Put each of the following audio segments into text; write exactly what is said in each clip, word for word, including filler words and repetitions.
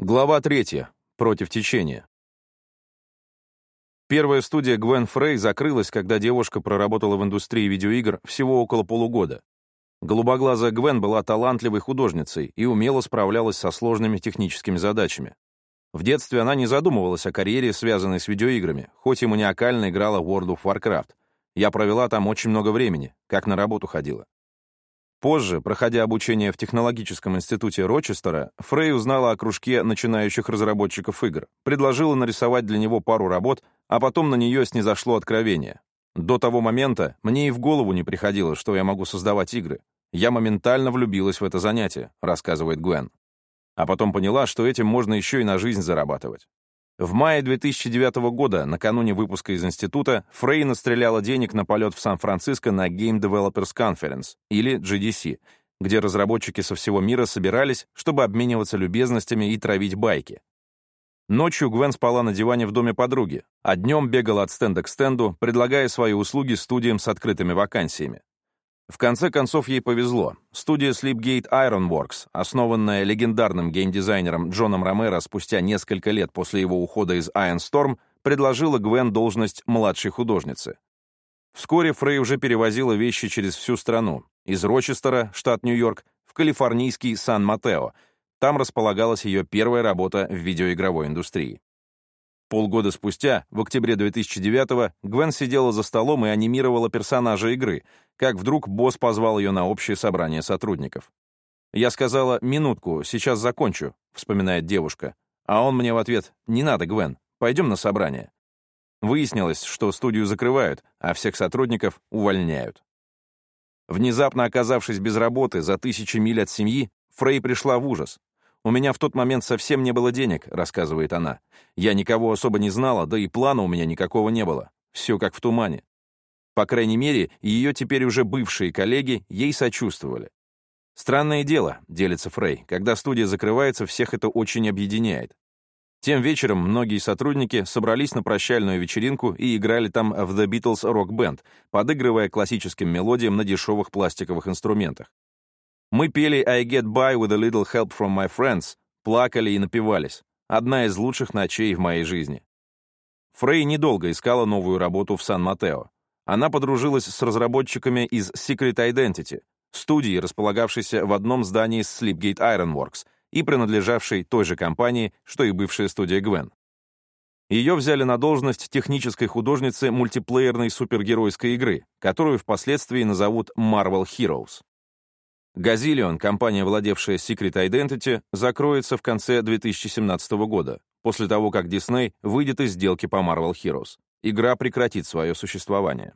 Глава третья. Против течения. Первая студия Гвен Фрей закрылась, когда девушка проработала в индустрии видеоигр всего около полугода. Голубоглазая Гвен была талантливой художницей и умело справлялась со сложными техническими задачами. В детстве она не задумывалась о карьере, связанной с видеоиграми, хоть и маниакально играла в World of Warcraft. Я провела там очень много времени, как на работу ходила. Позже, проходя обучение в технологическом институте Рочестера, Фрей узнала о кружке начинающих разработчиков игр, предложила нарисовать для него пару работ, а потом на нее снизошло откровение. До того момента мне и в голову не приходило, что я могу создавать игры. Я моментально влюбилась в это занятие, рассказывает Гвен. А потом поняла, что этим можно еще и на жизнь зарабатывать. В мае две тысячи девятого года, накануне выпуска из института, Фрей настреляла денег на полет в Сан-Франциско на Game Developers Conference, или джи ди си, где разработчики со всего мира собирались, чтобы обмениваться любезностями и травить байки. Ночью Гвен спала на диване в доме подруги, а днем бегала от стенда к стенду, предлагая свои услуги студиям с открытыми вакансиями. В конце концов, ей повезло. Студия Sleepgate Ironworks, основанная легендарным геймдизайнером Джоном Ромеро спустя несколько лет после его ухода из Iron Storm, предложила Гвен должность младшей художницы. Вскоре Фрей уже перевозила вещи через всю страну, из Рочестера, штат Нью-Йорк, в калифорнийский Сан-Матео. Там располагалась ее первая работа в видеоигровой индустрии. Полгода спустя, в октябре две тысячи девятого, Гвен сидела за столом и анимировала персонажа игры, как вдруг босс позвал ее на общее собрание сотрудников. «Я сказала, минутку, сейчас закончу», — вспоминает девушка. А он мне в ответ: «Не надо, Гвен, пойдем на собрание». Выяснилось, что студию закрывают, а всех сотрудников увольняют. Внезапно оказавшись без работы за тысячи миль от семьи, Фрей пришла в ужас. «У меня в тот момент совсем не было денег», — рассказывает она. «Я никого особо не знала, да и плана у меня никакого не было. Все как в тумане». По крайней мере, ее теперь уже бывшие коллеги ей сочувствовали. «Странное дело», — делится Фрей, «когда студия закрывается, всех это очень объединяет». Тем вечером многие сотрудники собрались на прощальную вечеринку и играли там в The Beatles Rock Band, подыгрывая классическим мелодиям на дешевых пластиковых инструментах. Мы пели «I get by with a little help from my friends», плакали и напивались. Одна из лучших ночей в моей жизни. Фрей недолго искала новую работу в Сан-Матео. Она подружилась с разработчиками из Secret Identity, студии, располагавшейся в одном здании с Sleepgate Ironworks и принадлежавшей той же компании, что и бывшая студия Гвен. Ее взяли на должность технической художницы мультиплеерной супергеройской игры, которую впоследствии назовут Marvel Heroes. Gazillion, компания, владевшая Secret Identity, закроется в конце две тысячи семнадцатого года, после того, как Disney выйдет из сделки по Marvel Heroes. Игра прекратит свое существование.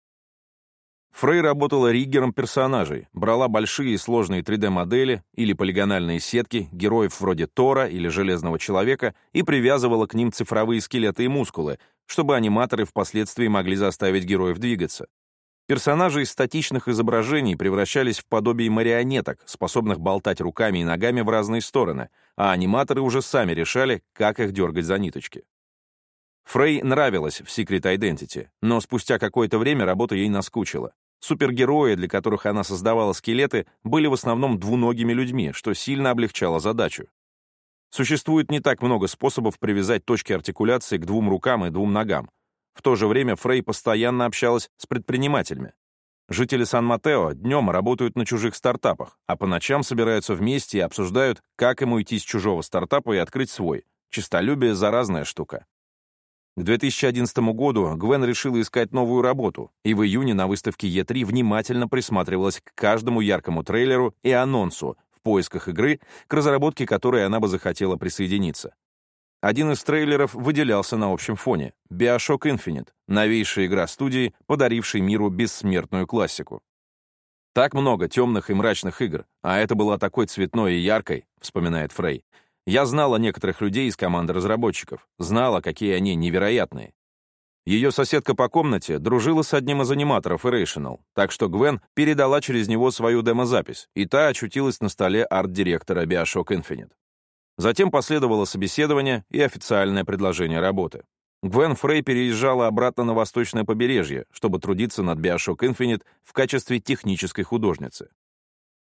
Фрей работала риггером персонажей, брала большие и сложные три дэ-модели или полигональные сетки, героев вроде Тора или Железного Человека и привязывала к ним цифровые скелеты и мускулы, чтобы аниматоры впоследствии могли заставить героев двигаться. Персонажи из статичных изображений превращались в подобие марионеток, способных болтать руками и ногами в разные стороны, а аниматоры уже сами решали, как их дергать за ниточки. Фрей нравилась в Secret Identity, но спустя какое-то время работа ей наскучила. Супергерои, для которых она создавала скелеты, были в основном двуногими людьми, что сильно облегчало задачу. Существует не так много способов привязать точки артикуляции к двум рукам и двум ногам. В то же время Фрей постоянно общалась с предпринимателями. Жители Сан-Матео днем работают на чужих стартапах, а по ночам собираются вместе и обсуждают, как им уйти с чужого стартапа и открыть свой. Честолюбие — заразная штука. К две тысячи одиннадцатому году Гвен решила искать новую работу, и в июне на выставке и три внимательно присматривалась к каждому яркому трейлеру и анонсу в поисках игры, к разработке которой она бы захотела присоединиться. Один из трейлеров выделялся на общем фоне — BioShock Infinite, новейшая игра студии, подарившей миру бессмертную классику. «Так много темных и мрачных игр, а это была такой цветной и яркой», — вспоминает Фрей. «Я знала некоторых людей из команды разработчиков, знала, какие они невероятные». Ее соседка по комнате дружила с одним из аниматоров Irrational, так что Гвен передала через него свою демозапись, и та очутилась на столе арт-директора BioShock Infinite. Затем последовало собеседование и официальное предложение работы. Гвен Фрей переезжала обратно на восточное побережье, чтобы трудиться над BioShock Infinite в качестве технической художницы.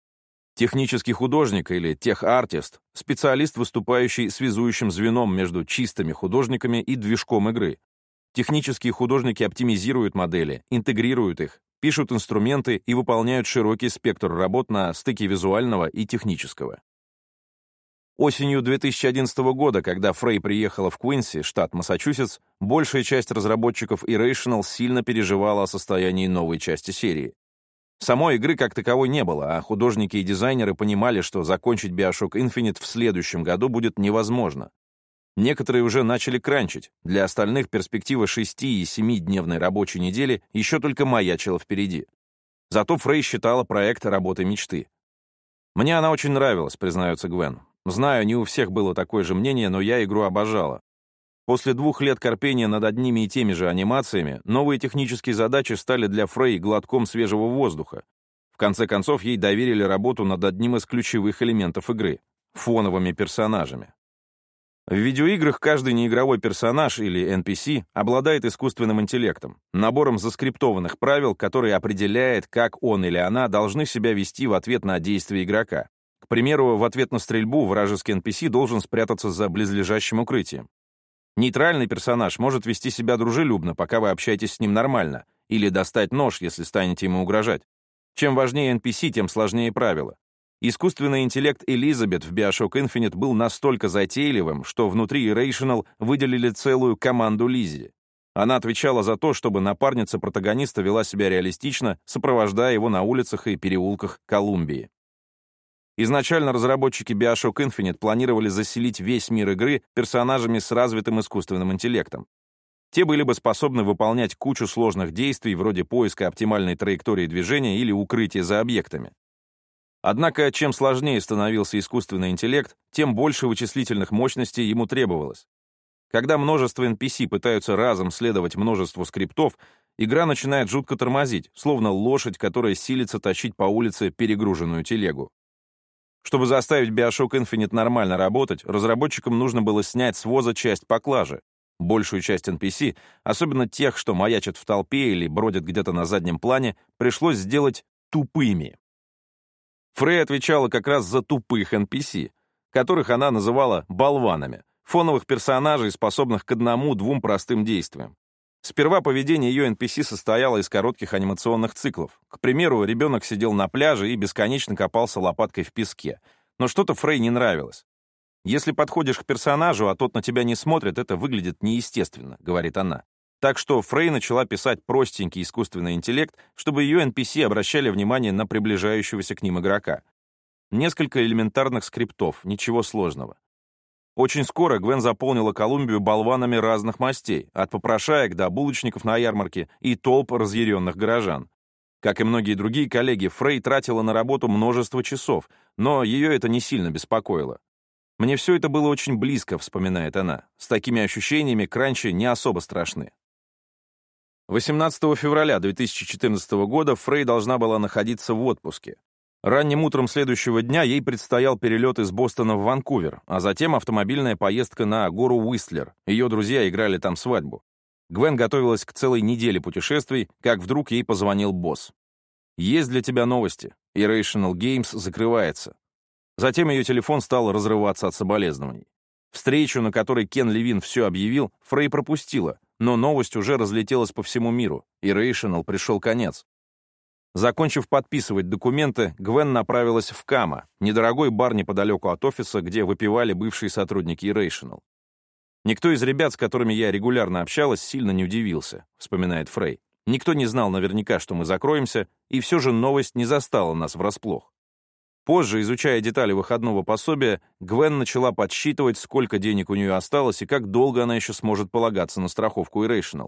Технический художник или тех-артист — специалист, выступающий связующим звеном между чистыми художниками и движком игры. Технические художники оптимизируют модели, интегрируют их, пишут инструменты и выполняют широкий спектр работ на стыке визуального и технического. Осенью две тысячи одиннадцатого года, когда Фрей приехала в Куинси, штат Массачусетс, большая часть разработчиков Irrational сильно переживала о состоянии новой части серии. Самой игры как таковой не было, а художники и дизайнеры понимали, что закончить BioShock Infinite в следующем году будет невозможно. Некоторые уже начали кранчить, для остальных перспектива шести- и семидневной рабочей недели еще только маячила впереди. Зато Фрей считала проект работой мечты. «Мне она очень нравилась», — признается Гвен. «Знаю, не у всех было такое же мнение, но я игру обожала. После двух лет корпения над одними и теми же анимациями, новые технические задачи стали для Фрей глотком свежего воздуха. В конце концов, ей доверили работу над одним из ключевых элементов игры — фоновыми персонажами. В видеоиграх каждый неигровой персонаж или эн пи си обладает искусственным интеллектом, набором заскриптованных правил, который определяет, как он или она должны себя вести в ответ на действия игрока. К примеру, в ответ на стрельбу вражеский эн пи си должен спрятаться за близлежащим укрытием. Нейтральный персонаж может вести себя дружелюбно, пока вы общаетесь с ним нормально, или достать нож, если станете ему угрожать. Чем важнее эн пи си, тем сложнее правила. Искусственный интеллект Элизабет в BioShock Infinite был настолько затейливым, что внутри Irrational выделили целую команду Лиззи. Она отвечала за то, чтобы напарница протагониста вела себя реалистично, сопровождая его на улицах и переулках Колумбии. Изначально разработчики BioShock Infinite планировали заселить весь мир игры персонажами с развитым искусственным интеллектом. Те были бы способны выполнять кучу сложных действий вроде поиска оптимальной траектории движения или укрытия за объектами. Однако, чем сложнее становился искусственный интеллект, тем больше вычислительных мощностей ему требовалось. Когда множество эн пи си пытаются разом следовать множеству скриптов, игра начинает жутко тормозить, словно лошадь, которая силится тащить по улице перегруженную телегу. Чтобы заставить BioShock Infinite нормально работать, разработчикам нужно было снять с воза часть поклажи. Большую часть эн пи си, особенно тех, что маячат в толпе или бродят где-то на заднем плане, пришлось сделать тупыми. Фрей отвечала как раз за тупых эн пи си, которых она называла болванами, фоновых персонажей, способных к одному-двум простым действиям. Сперва поведение ее эн пи си состояло из коротких анимационных циклов. К примеру, ребенок сидел на пляже и бесконечно копался лопаткой в песке. Но что-то Фрей не нравилось. «Если подходишь к персонажу, а тот на тебя не смотрит, это выглядит неестественно», — говорит она. Так что Фрей начала писать простенький искусственный интеллект, чтобы ее эн пи си обращали внимание на приближающегося к ним игрока. Несколько элементарных скриптов, ничего сложного. Очень скоро Гвен заполнила Колумбию болванами разных мастей, от попрошаек до булочников на ярмарке и толп разъяренных горожан. Как и многие другие коллеги, Фрей тратила на работу множество часов, но ее это не сильно беспокоило. «Мне все это было очень близко», — вспоминает она. «С такими ощущениями кранчи не особо страшны». восемнадцатого февраля две тысячи четырнадцатого года Фрей должна была находиться в отпуске. Ранним утром следующего дня ей предстоял перелет из Бостона в Ванкувер, а затем автомобильная поездка на гору Уистлер. Ее друзья играли там свадьбу. Гвен готовилась к целой неделе путешествий, как вдруг ей позвонил босс. «Есть для тебя новости. Irrational Games закрывается». Затем ее телефон стал разрываться от соболезнований. Встречу, на которой Кен Левин все объявил, Фрей пропустила, но новость уже разлетелась по всему миру. Irrational пришел конец. Закончив подписывать документы, Гвен направилась в Кама, недорогой бар неподалеку от офиса, где выпивали бывшие сотрудники Irrational. «Никто из ребят, с которыми я регулярно общалась, сильно не удивился», — вспоминает Фрей. «Никто не знал наверняка, что мы закроемся, и все же новость не застала нас врасплох». Позже, изучая детали выходного пособия, Гвен начала подсчитывать, сколько денег у нее осталось и как долго она еще сможет полагаться на страховку Irrational.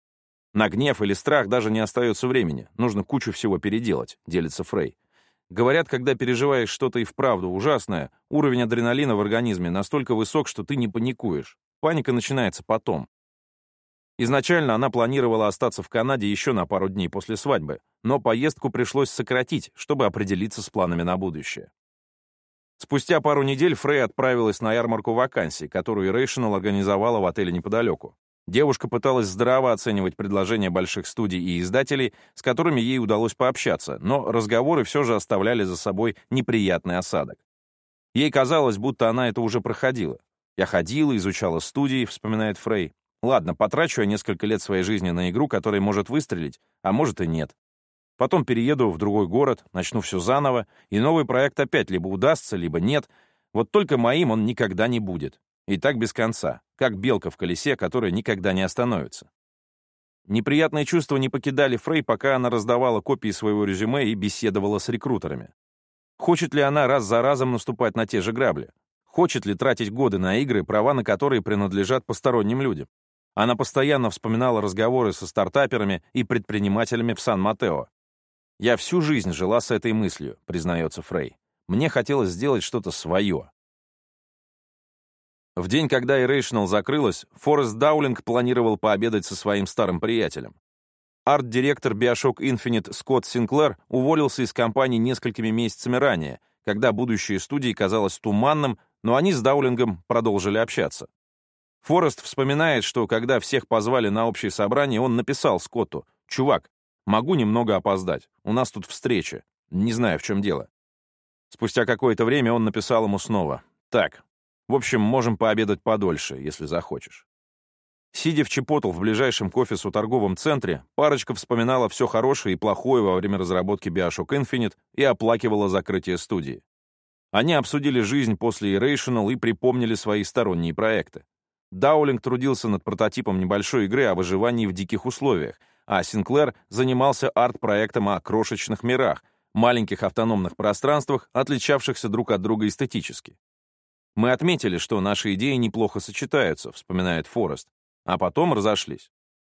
На гнев или страх даже не остается времени, нужно кучу всего переделать, делится Фрей. Говорят, когда переживаешь что-то и вправду ужасное, уровень адреналина в организме настолько высок, что ты не паникуешь. Паника начинается потом. Изначально она планировала остаться в Канаде еще на пару дней после свадьбы, но поездку пришлось сократить, чтобы определиться с планами на будущее. Спустя пару недель Фрей отправилась на ярмарку вакансий, которую Irrational организовала в отеле неподалеку. Девушка пыталась здраво оценивать предложения больших студий и издателей, с которыми ей удалось пообщаться, но разговоры все же оставляли за собой неприятный осадок. Ей казалось, будто она это уже проходила. «Я ходила, изучала студии», — вспоминает Фрей. «Ладно, потрачу я несколько лет своей жизни на игру, которая может выстрелить, а может и нет. Потом перееду в другой город, начну все заново, и новый проект опять либо удастся, либо нет. Вот только моим он никогда не будет. И так без конца, как белка в колесе, которая никогда не остановится». Неприятные чувства не покидали Фрей, пока она раздавала копии своего резюме и беседовала с рекрутерами. Хочет ли она раз за разом наступать на те же грабли? Хочет ли тратить годы на игры, права на которые принадлежат посторонним людям? Она постоянно вспоминала разговоры со стартаперами и предпринимателями в Сан-Матео. «Я всю жизнь жила с этой мыслью», — признается Фрей. «Мне хотелось сделать что-то свое». В день, когда Irrational закрылась, Форест Даулинг планировал пообедать со своим старым приятелем. Арт-директор BioShock Infinite Скотт Синклер уволился из компании несколькими месяцами ранее, когда будущее студии казалось туманным, но они с Даулингом продолжили общаться. Форест вспоминает, что когда всех позвали на общее собрание, он написал Скотту: «Чувак, могу немного опоздать, у нас тут встреча, не знаю, в чем дело». Спустя какое-то время он написал ему снова: «Так, в общем, можем пообедать подольше, если захочешь». Сидя в Чипотл в ближайшем к офису торговом центре, парочка вспоминала все хорошее и плохое во время разработки BioShock Infinite и оплакивала закрытие студии. Они обсудили жизнь после Irrational и припомнили свои сторонние проекты. Даулинг трудился над прототипом небольшой игры о выживании в диких условиях, а Синклер занимался арт-проектом о крошечных мирах, маленьких автономных пространствах, отличавшихся друг от друга эстетически. «Мы отметили, что наши идеи неплохо сочетаются», — вспоминает Форест, а потом разошлись.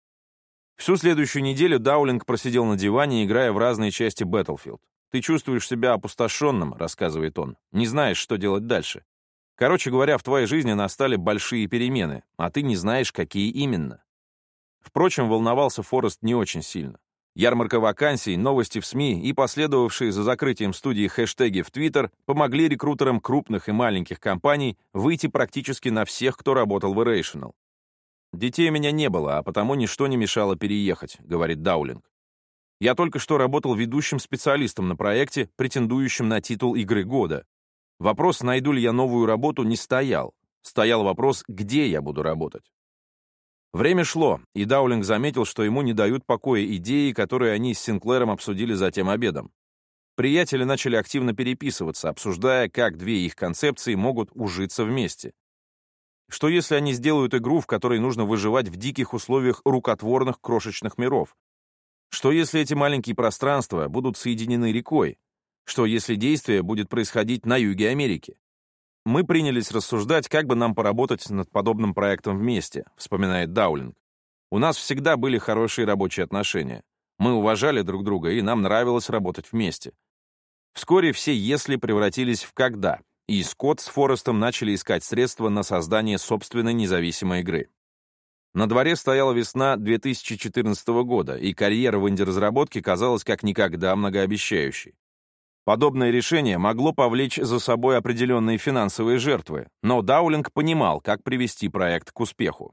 Всю следующую неделю Даулинг просидел на диване, играя в разные части Battlefield. «Ты чувствуешь себя опустошенным», — рассказывает он, — «не знаешь, что делать дальше. Короче говоря, в твоей жизни настали большие перемены, а ты не знаешь, какие именно». Впрочем, волновался Форест не очень сильно. Ярмарка вакансий, новости в СМИ и последовавшие за закрытием студии хэштеги в Твиттер помогли рекрутерам крупных и маленьких компаний выйти практически на всех, кто работал в Irrational. «Детей у меня не было, а потому ничто не мешало переехать», — говорит Даулинг. «Я только что работал ведущим специалистом на проекте, претендующем на титул игры года. Вопрос, найду ли я новую работу, не стоял. Стоял вопрос, где я буду работать». Время шло, и Даулинг заметил, что ему не дают покоя идеи, которые они с Синклером обсудили за тем обедом. Приятели начали активно переписываться, обсуждая, как две их концепции могут ужиться вместе. Что если они сделают игру, в которой нужно выживать в диких условиях рукотворных крошечных миров? Что если эти маленькие пространства будут соединены рекой? Что если действие будет происходить на юге Америки? «Мы принялись рассуждать, как бы нам поработать над подобным проектом вместе», вспоминает Даулинг. «У нас всегда были хорошие рабочие отношения. Мы уважали друг друга, и нам нравилось работать вместе». Вскоре все «если» превратились в «когда», и Скотт с Форестом начали искать средства на создание собственной независимой игры. На дворе стояла весна две тысячи четырнадцатого года, и карьера в инди-разработке казалась как никогда многообещающей. Подобное решение могло повлечь за собой определенные финансовые жертвы, но Даулинг понимал, как привести проект к успеху.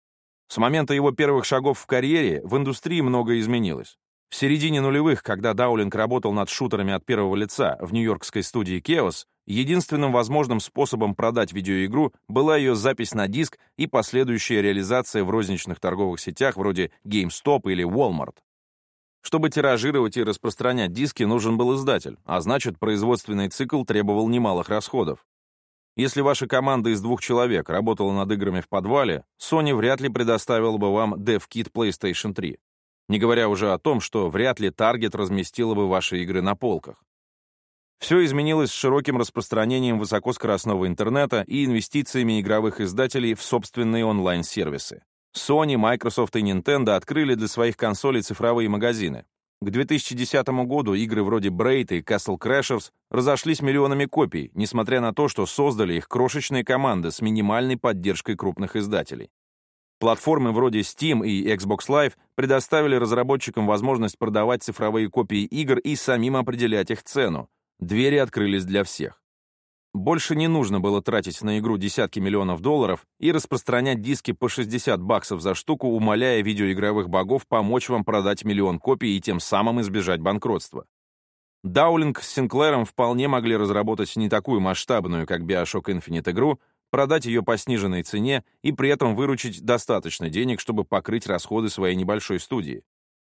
С момента его первых шагов в карьере в индустрии многое изменилось. В середине нулевых, когда Даулинг работал над шутерами от первого лица в нью-йоркской студии Chaos, единственным возможным способом продать видеоигру была ее запись на диск и последующая реализация в розничных торговых сетях вроде GameStop или Walmart. Чтобы тиражировать и распространять диски, нужен был издатель, а значит, производственный цикл требовал немалых расходов. Если ваша команда из двух человек работала над играми в подвале, Sony вряд ли предоставила бы вам DevKit PlayStation три. Не говоря уже о том, что вряд ли Target разместила бы ваши игры на полках. Все изменилось с широким распространением высокоскоростного интернета и инвестициями игровых издателей в собственные онлайн-сервисы. Sony, Microsoft и Nintendo открыли для своих консолей цифровые магазины. К две тысячи десятому году игры вроде Braid и Castle Crashers разошлись миллионами копий, несмотря на то, что создали их крошечные команды с минимальной поддержкой крупных издателей. Платформы вроде Steam и Xbox Live предоставили разработчикам возможность продавать цифровые копии игр и самим определять их цену. Двери открылись для всех. больше не нужно было тратить на игру десятки миллионов долларов и распространять диски по шестьдесят баксов за штуку, умоляя видеоигровых богов помочь вам продать миллион копий и тем самым избежать банкротства. Даулинг с Синклером вполне могли разработать не такую масштабную, как BioShock Infinite игру, продать ее по сниженной цене и при этом выручить достаточно денег, чтобы покрыть расходы своей небольшой студии.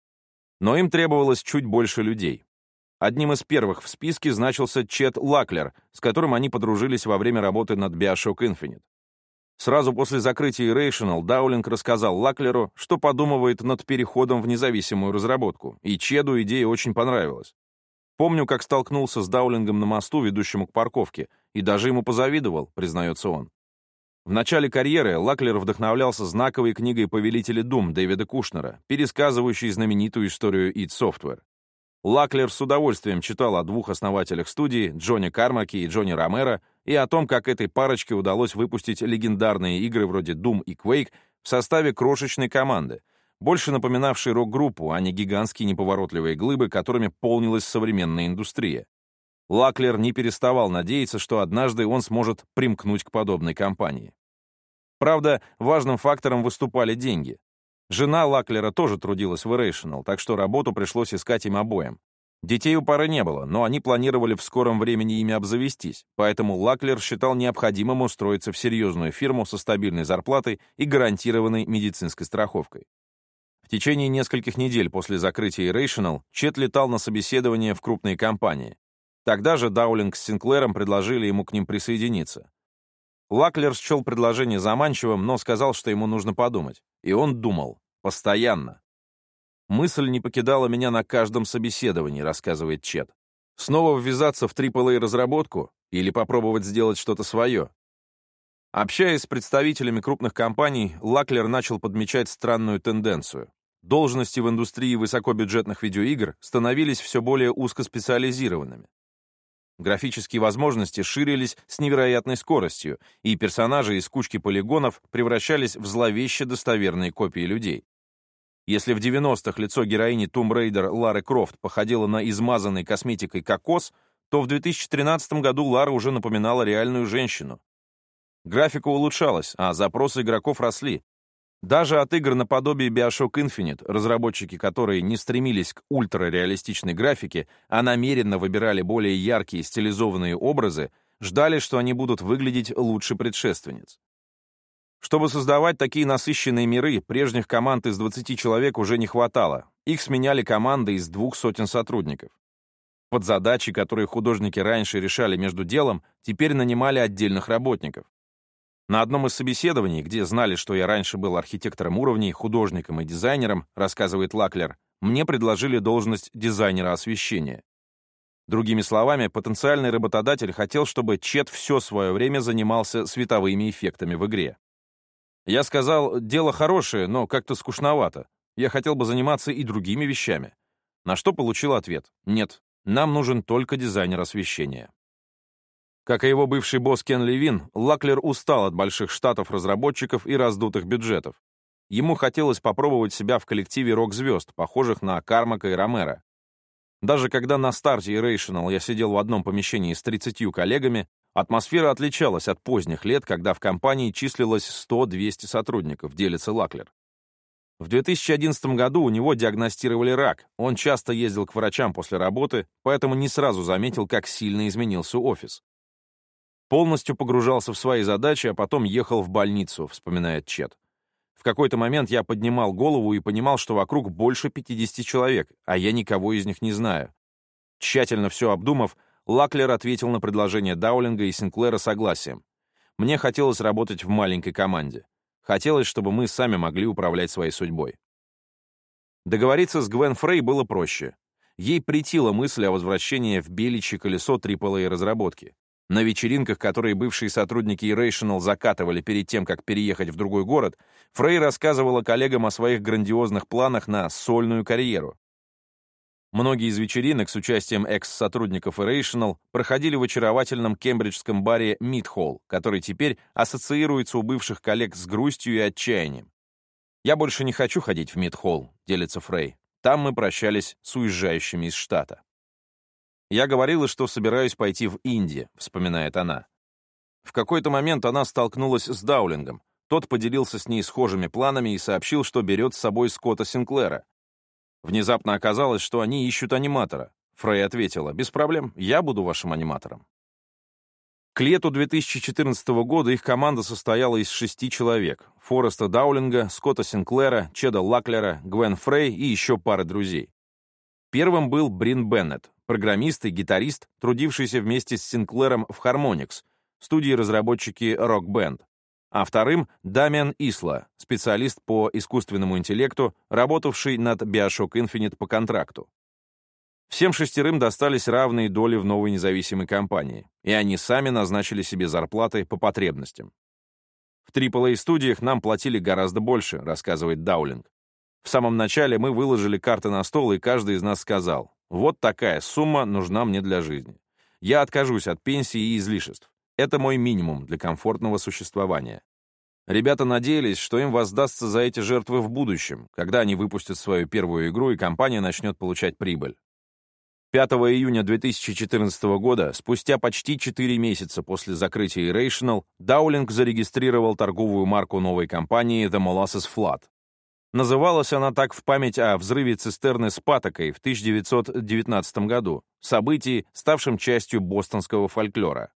Но им требовалось чуть больше людей. Одним из первых в списке значился Чет Лаклер, с которым они подружились во время работы над BioShock Infinite. Сразу после закрытия Irrational Даулинг рассказал Лаклеру, что подумывает над переходом в независимую разработку, и Чеду идея очень понравилась. «Помню, как столкнулся с Даулингом на мосту, ведущему к парковке, и даже ему позавидовал», — признается он. В начале карьеры Лаклер вдохновлялся знаковой книгой «Повелители Дум» Дэвида Кушнера, пересказывающей знаменитую историю id Software. Лаклер с удовольствием читал о двух основателях студии, Джонни Кармаке и Джонни Ромеро, и о том, как этой парочке удалось выпустить легендарные игры вроде Doom и Quake в составе крошечной команды, больше напоминавшей рок-группу, а не гигантские неповоротливые глыбы, которыми полнилась современная индустрия. Лаклер не переставал надеяться, что однажды он сможет примкнуть к подобной компании. Правда, важным фактором выступали деньги. Жена Лаклера тоже трудилась в Irrational, так что работу пришлось искать им обоим. Детей у пары не было, но они планировали в скором времени ими обзавестись, поэтому Лаклер считал необходимым устроиться в серьезную фирму со стабильной зарплатой и гарантированной медицинской страховкой. В течение нескольких недель после закрытия Irrational Чет летал на собеседование в крупные компании. Тогда же Даулинг с Синклером предложили ему к ним присоединиться. Лаклер счел предложение заманчивым, но сказал, что ему нужно подумать. И он думал. Постоянно. «Мысль не покидала меня на каждом собеседовании», — рассказывает Чет. «Снова ввязаться в трипл эй-разработку или попробовать сделать что-то свое?» Общаясь с представителями крупных компаний, Лаклер начал подмечать странную тенденцию. Должности в индустрии высокобюджетных видеоигр становились все более узкоспециализированными. Графические возможности ширились с невероятной скоростью, и персонажи из кучки полигонов превращались в зловеще достоверные копии людей. Если в девяностых лицо героини Tomb Raider Лары Крофт походило на измазанный косметикой кокос, то в две тысячи тринадцатом году Лара уже напоминала реальную женщину. Графика улучшалась, а запросы игроков росли. Даже от игр наподобие BioShock Infinite, разработчики которой не стремились к ультрареалистичной графике, а намеренно выбирали более яркие стилизованные образы, ждали, что они будут выглядеть лучше предшественниц. Чтобы создавать такие насыщенные миры, прежних команд из двадцати человек уже не хватало. Их сменяли команды из двух сотен сотрудников. Под задачи, которые художники раньше решали между делом, теперь нанимали отдельных работников. На одном из собеседований, где знали, что я раньше был архитектором уровней, художником и дизайнером, рассказывает Лаклер, мне предложили должность дизайнера освещения. Другими словами, потенциальный работодатель хотел, чтобы Чет все свое время занимался световыми эффектами в игре. Я сказал, дело хорошее, но как-то скучновато. Я хотел бы заниматься и другими вещами. На что получил ответ: нет, нам нужен только дизайнер освещения. Как и его бывший босс Кен Левин, Лаклер устал от больших штатов разработчиков и раздутых бюджетов. Ему хотелось попробовать себя в коллективе рок-звезд, похожих на Кармака и Ромеро. Даже когда на старте Irrational я сидел в одном помещении с тридцатью коллегами, атмосфера отличалась от поздних лет, когда в компании числилось сто-двести сотрудников, делится Лаклер. В две тысячи одиннадцатом году у него диагностировали рак. Он часто ездил к врачам после работы, поэтому не сразу заметил, как сильно изменился офис. Полностью погружался в свои задачи, а потом ехал в больницу, вспоминает Чет. В какой-то момент я поднимал голову и понимал, что вокруг больше пятидесяти человек, а я никого из них не знаю. Тщательно все обдумав, Лаклер ответил на предложение Даулинга и Синклера согласием. Мне хотелось работать в маленькой команде. Хотелось, чтобы мы сами могли управлять своей судьбой. Договориться с Гвен Фрей было проще. Ей претила мысль о возвращении в беличье колесо трипл эй разработки. На вечеринках, которые бывшие сотрудники Irrational закатывали перед тем, как переехать в другой город, Фрей рассказывала коллегам о своих грандиозных планах на сольную карьеру. Многие из вечеринок с участием экс-сотрудников Irrational проходили в очаровательном кембриджском баре Мид-Холл, который теперь ассоциируется у бывших коллег с грустью и отчаянием. «Я больше не хочу ходить в Мид-Холл», — делится Фрей. «Там мы прощались с уезжающими из штата». «Я говорила, что собираюсь пойти в Инди», — вспоминает она. В какой-то момент она столкнулась с Даулингом. Тот поделился с ней схожими планами и сообщил, что берет с собой Скотта Синклера. Внезапно оказалось, что они ищут аниматора. Фрей ответила: «Без проблем, я буду вашим аниматором». К лету две тысячи четырнадцатого года их команда состояла из шести человек: Фореста Даулинга, Скотта Синклера, Чеда Лаклера, Гвен Фрей и еще пары друзей. Первым был Брин Беннет, программист и гитарист, трудившийся вместе с Синклером в Harmonix, студии-разработчики Rock Band. А вторым — Дамиан Исла, специалист по искусственному интеллекту, работавший над BioShock Infinite по контракту. Всем шестерым достались равные доли в новой независимой компании, и они сами назначили себе зарплаты по потребностям. «В трипл эй-студиях нам платили гораздо больше», — рассказывает Даулинг. «В самом начале мы выложили карты на стол, и каждый из нас сказал: вот такая сумма нужна мне для жизни. Я откажусь от пенсии и излишеств. Это мой минимум для комфортного существования». Ребята надеялись, что им воздастся за эти жертвы в будущем, когда они выпустят свою первую игру и компания начнет получать прибыль. пятого июня две тысячи четырнадцатого года, спустя почти четыре месяца после закрытия Irrational, Даулинг зарегистрировал торговую марку новой компании The Molasses Flood. Называлась она так в память о взрыве цистерны с патокой в тысяча девятьсот девятнадцатом году, событии, ставшем частью бостонского фольклора.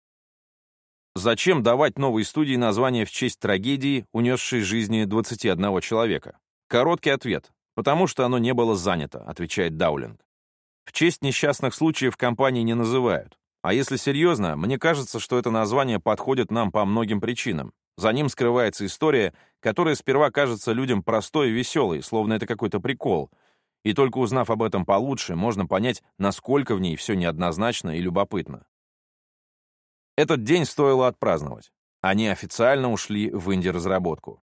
Зачем давать новой студии название в честь трагедии, унесшей жизни двадцати одного человека? Короткий ответ: потому что оно не было занято, отвечает Даулинг. В честь несчастных случаев компании не называют. А если серьезно, мне кажется, что это название подходит нам по многим причинам. За ним скрывается история, которая сперва кажется людям простой и веселой, словно это какой-то прикол. И только узнав об этом получше, можно понять, насколько в ней все неоднозначно и любопытно. Этот день стоило отпраздновать. Они официально ушли в инди-разработку.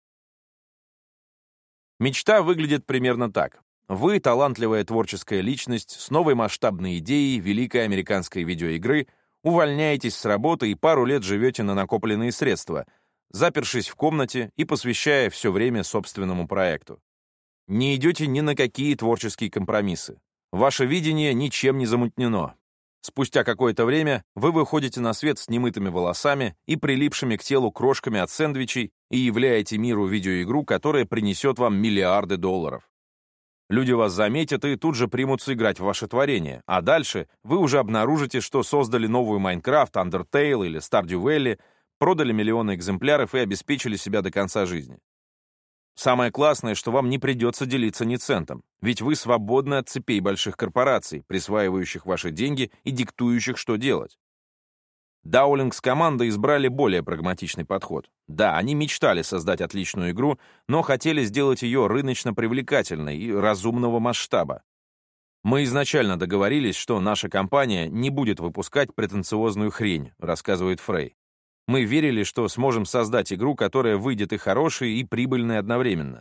Мечта выглядит примерно так. Вы, талантливая творческая личность, с новой масштабной идеей великой американской видеоигры, увольняетесь с работы и пару лет живете на накопленные средства, запершись в комнате и посвящая все время собственному проекту. Не идете ни на какие творческие компромиссы. Ваше видение ничем не замутнено. Спустя какое-то время вы выходите на свет с немытыми волосами и прилипшими к телу крошками от сэндвичей и являете миру видеоигру, которая принесет вам миллиарды долларов. Люди вас заметят и тут же примутся играть в ваше творение, а дальше вы уже обнаружите, что создали новую Minecraft, Undertale или Stardew Valley, продали миллионы экземпляров и обеспечили себя до конца жизни. Самое классное, что вам не придется делиться ни центом, ведь вы свободны от цепей больших корпораций, присваивающих ваши деньги и диктующих, что делать. Даулинг с командой избрали более прагматичный подход. Да, они мечтали создать отличную игру, но хотели сделать ее рыночно привлекательной и разумного масштаба. «Мы изначально договорились, что наша компания не будет выпускать претенциозную хрень», рассказывает Фрей. «Мы верили, что сможем создать игру, которая выйдет и хорошей, и прибыльной одновременно».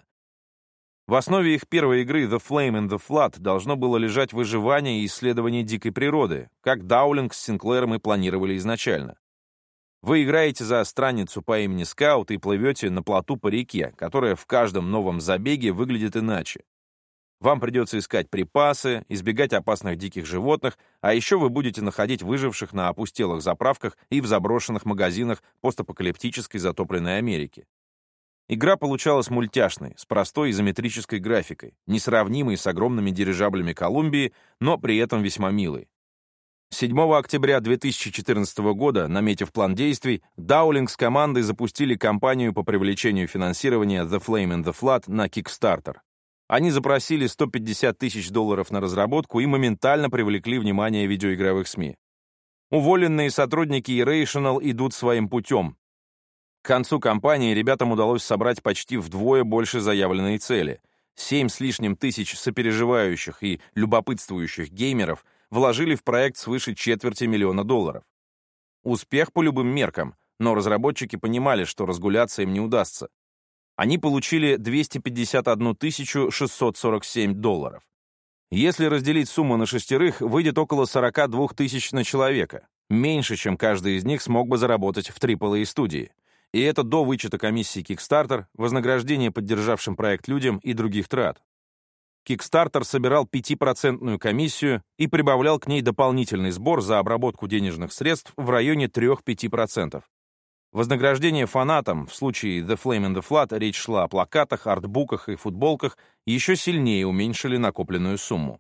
В основе их первой игры The Flame in the Flood должно было лежать выживание и исследование дикой природы, как Даулинг с Синклером и планировали изначально. Вы играете за странницу по имени Скаут и плывете на плоту по реке, которая в каждом новом забеге выглядит иначе. Вам придется искать припасы, избегать опасных диких животных, а еще вы будете находить выживших на опустелых заправках и в заброшенных магазинах постапокалиптической затопленной Америки. Игра получалась мультяшной, с простой изометрической графикой, несравнимой с огромными дирижаблями Колумбии, но при этом весьма милой. седьмого октября две тысячи четырнадцатого года, наметив план действий, Даулинг с командой запустили кампанию по привлечению финансирования The Flame in the Flood на Kickstarter. Они запросили сто пятьдесят тысяч долларов на разработку и моментально привлекли внимание видеоигровых СМИ. Уволенные сотрудники Irrational идут своим путем. К концу кампании ребятам удалось собрать почти вдвое больше заявленной цели. Семь с лишним тысяч сопереживающих и любопытствующих геймеров вложили в проект свыше четверти миллиона долларов. Успех по любым меркам, но разработчики понимали, что разгуляться им не удастся. Они получили двести пятьдесят одну тысячу шестьсот сорок семь долларов. Если разделить сумму на шестерых, выйдет около сорок два тысяч на человека. Меньше, чем каждый из них смог бы заработать в трипл эй-студии. И это до вычета комиссии Kickstarter, вознаграждения поддержавшим проект людям и других трат. Kickstarter собирал пятипроцентную комиссию и прибавлял к ней дополнительный сбор за обработку денежных средств в районе три-пять процентов. Вознаграждение фанатам, в случае The Flame in the Flood речь шла о плакатах, артбуках и футболках, еще сильнее уменьшили накопленную сумму.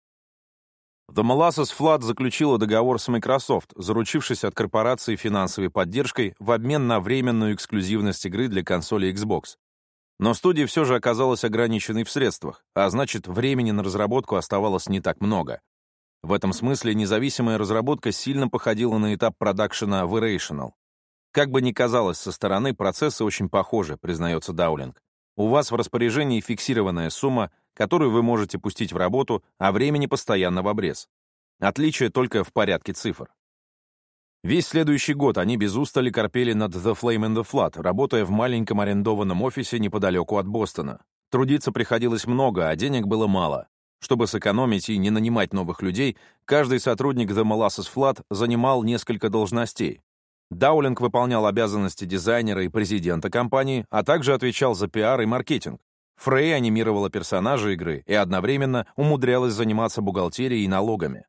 The Molasses Flood заключила договор с Microsoft, заручившись от корпорации финансовой поддержкой в обмен на временную эксклюзивность игры для консоли Xbox. Но студия все же оказалась ограниченной в средствах, а значит, времени на разработку оставалось не так много. В этом смысле независимая разработка сильно походила на этап продакшена в Irrational. Как бы ни казалось со стороны, процессы очень похожи, признается Даулинг. У вас в распоряжении фиксированная сумма, которую вы можете пустить в работу, а времени постоянно в обрез. Отличие только в порядке цифр. Весь следующий год они без устали корпели над The Flame in the Flood, работая в маленьком арендованном офисе неподалеку от Бостона. Трудиться приходилось много, а денег было мало. Чтобы сэкономить и не нанимать новых людей, каждый сотрудник The Molasses Flood занимал несколько должностей. Даулинг выполнял обязанности дизайнера и президента компании, а также отвечал за пиар и маркетинг. Фрей анимировала персонажа игры и одновременно умудрялась заниматься бухгалтерией и налогами.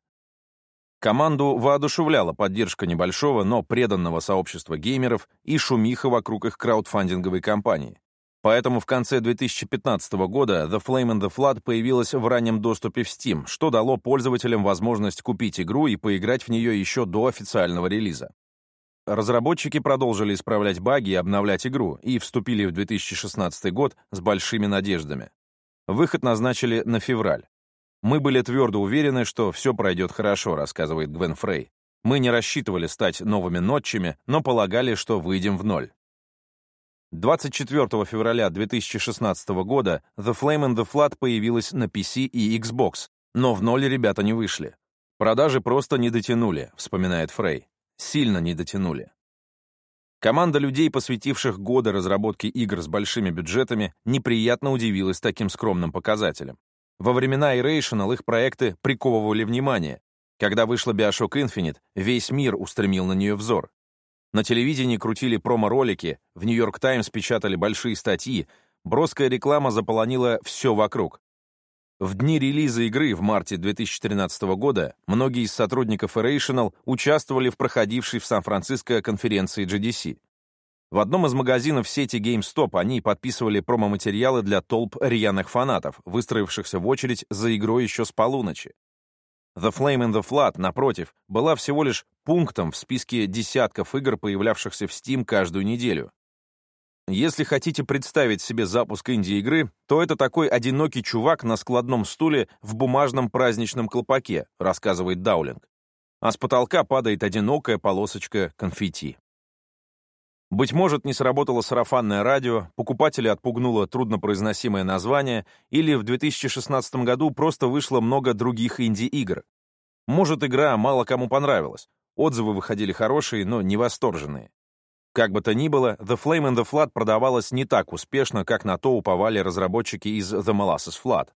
Команду воодушевляла поддержка небольшого, но преданного сообщества геймеров и шумиха вокруг их краудфандинговой кампании. Поэтому в конце две тысячи пятнадцатого года The Flame in the Flood появилась в раннем доступе в Steam, что дало пользователям возможность купить игру и поиграть в нее еще до официального релиза. Разработчики продолжили исправлять баги и обновлять игру, и вступили в две тысячи шестнадцатый год с большими надеждами. Выход назначили на февраль. «Мы были твердо уверены, что все пройдет хорошо», — рассказывает Гвен Фрей. «Мы не рассчитывали стать новыми нотчами, но полагали, что выйдем в ноль». двадцать четвёртого февраля две тысячи шестнадцатого года The Flame in the Flood появилась на пи си и Xbox, но в ноль ребята не вышли. «Продажи просто не дотянули», — вспоминает Фрей. Сильно не дотянули. Команда людей, посвятивших годы разработке игр с большими бюджетами, неприятно удивилась таким скромным показателям. Во времена Irrational их проекты приковывали внимание. Когда вышла BioShock Infinite, весь мир устремил на нее взор. На телевидении крутили промо-ролики, в New York Times печатали большие статьи, броская реклама заполонила все вокруг. В дни релиза игры в марте две тысячи тринадцатого года многие из сотрудников Irrational участвовали в проходившей в Сан-Франциско конференции джи ди си. В одном из магазинов сети GameStop они подписывали промо-материалы для толп рьяных фанатов, выстроившихся в очередь за игрой еще с полуночи. The Flame in the Flood, напротив, была всего лишь пунктом в списке десятков игр, появлявшихся в Steam каждую неделю. Если хотите представить себе запуск инди-игры, то это такой одинокий чувак на складном стуле в бумажном праздничном колпаке, рассказывает Даулинг. А с потолка падает одинокая полосочка конфетти. Быть может, не сработало сарафанное радио, покупателя отпугнуло труднопроизносимое название, или в две тысячи шестнадцатом году просто вышло много других инди-игр. Может, игра мало кому понравилась, отзывы выходили хорошие, но не восторженные. Как бы то ни было, The Flame in the Flood продавалась не так успешно, как на то уповали разработчики из The Molasses Flood.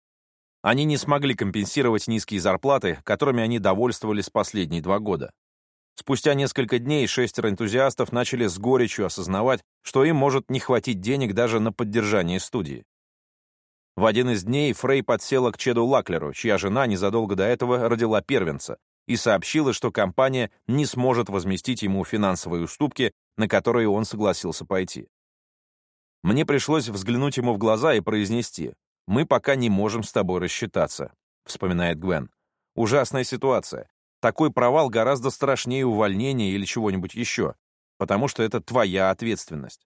Они не смогли компенсировать низкие зарплаты, которыми они довольствовались последние два года. Спустя несколько дней шестеро энтузиастов начали с горечью осознавать, что им может не хватить денег даже на поддержание студии. В один из дней Фрей подсела к Чеду Лаклеру, чья жена незадолго до этого родила первенца, и сообщила, что компания не сможет возместить ему финансовые уступки, на которые он согласился пойти. Мне пришлось взглянуть ему в глаза и произнести: «Мы пока не можем с тобой рассчитаться», — вспоминает Гвен. «Ужасная ситуация. Такой провал гораздо страшнее увольнения или чего-нибудь еще, потому что это твоя ответственность».